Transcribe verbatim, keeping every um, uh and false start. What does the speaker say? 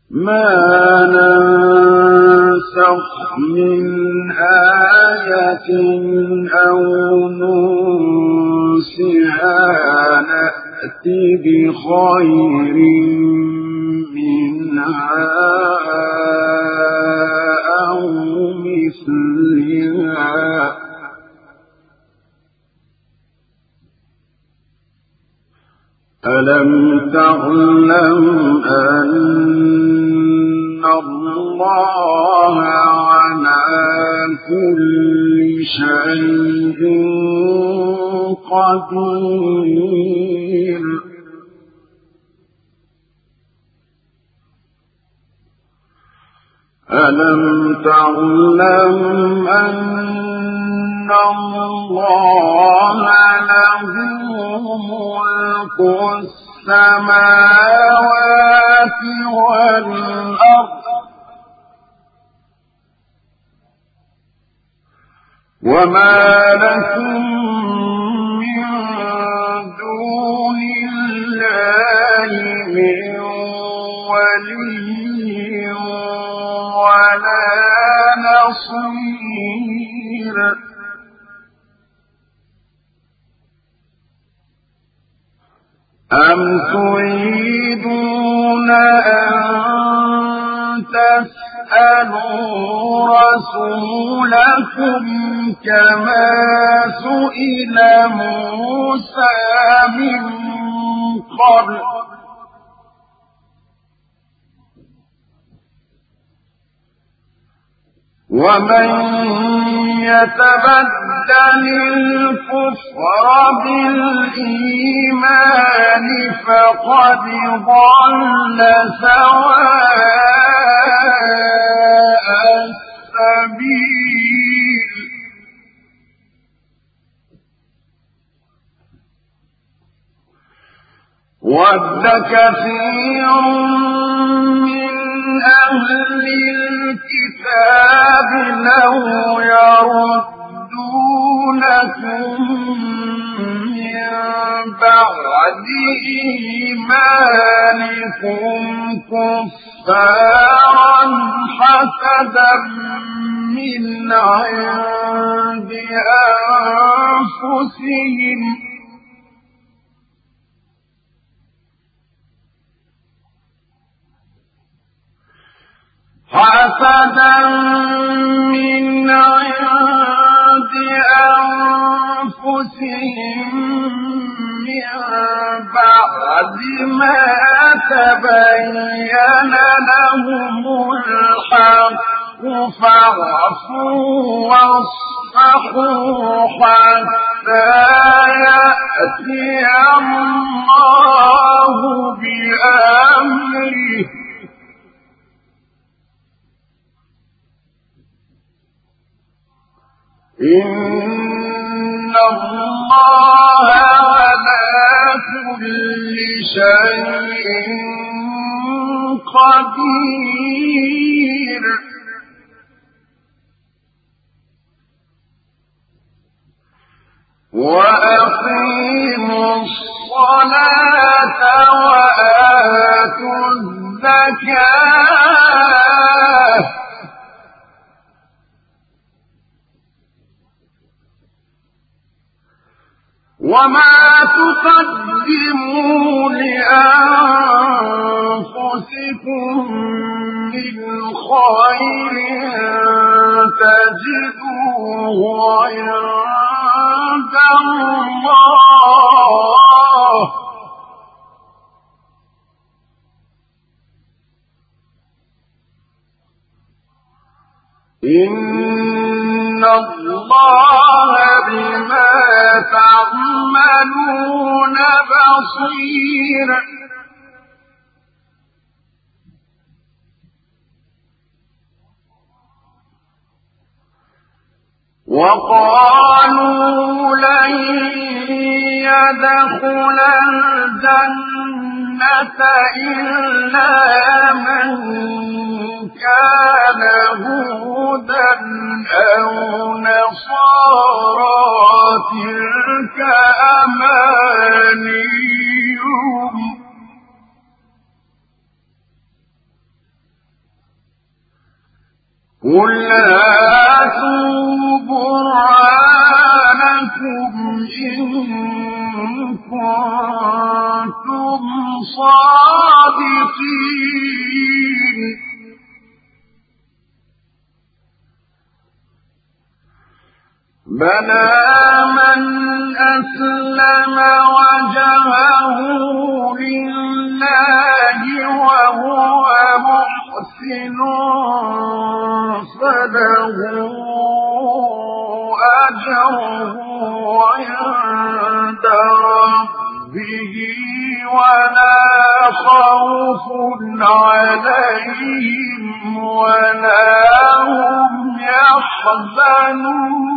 ما ننسخ من آية أو ننسها نأت بخير منها أو مثلها ألم تعلم أن الله على كل شيء قدير ألم تعلم أن الله له ملك السماوات والأرض وما لكم من دون الله من ولي ولا نصير أم تريدون أن تسألوا رسولكم كما سئل موسى من قبل ومن يتبدل الكفر بالإيمان فقد ضل سواء السبيل ود كثير من أهل الكتاب لو يردونكم من بعد إيمانكم كفارا حسدا من عند أنفسهم حسدا من عند أنفسهم من بعد ما تبين لهم الحق فاعفوا واصفحوا حتى يأتي الله بأمره إن الله على كل شيء قدير وأقيموا الصلاة وآتوا الزكاة وما تقدموا لأنفسكم من خير تجدوه عند الله إن الله بما تعملون بصير وقالوا لن يدخل الجنة إلا من كان هودا أو نصارى تلك أمانيهم قل هاتوا برهانكم إن كنتم صادقين بلى من أسلم وجهه لله وهو محسن فله أجره عند ربه ولا خوف عليهم ولا هم يحزنون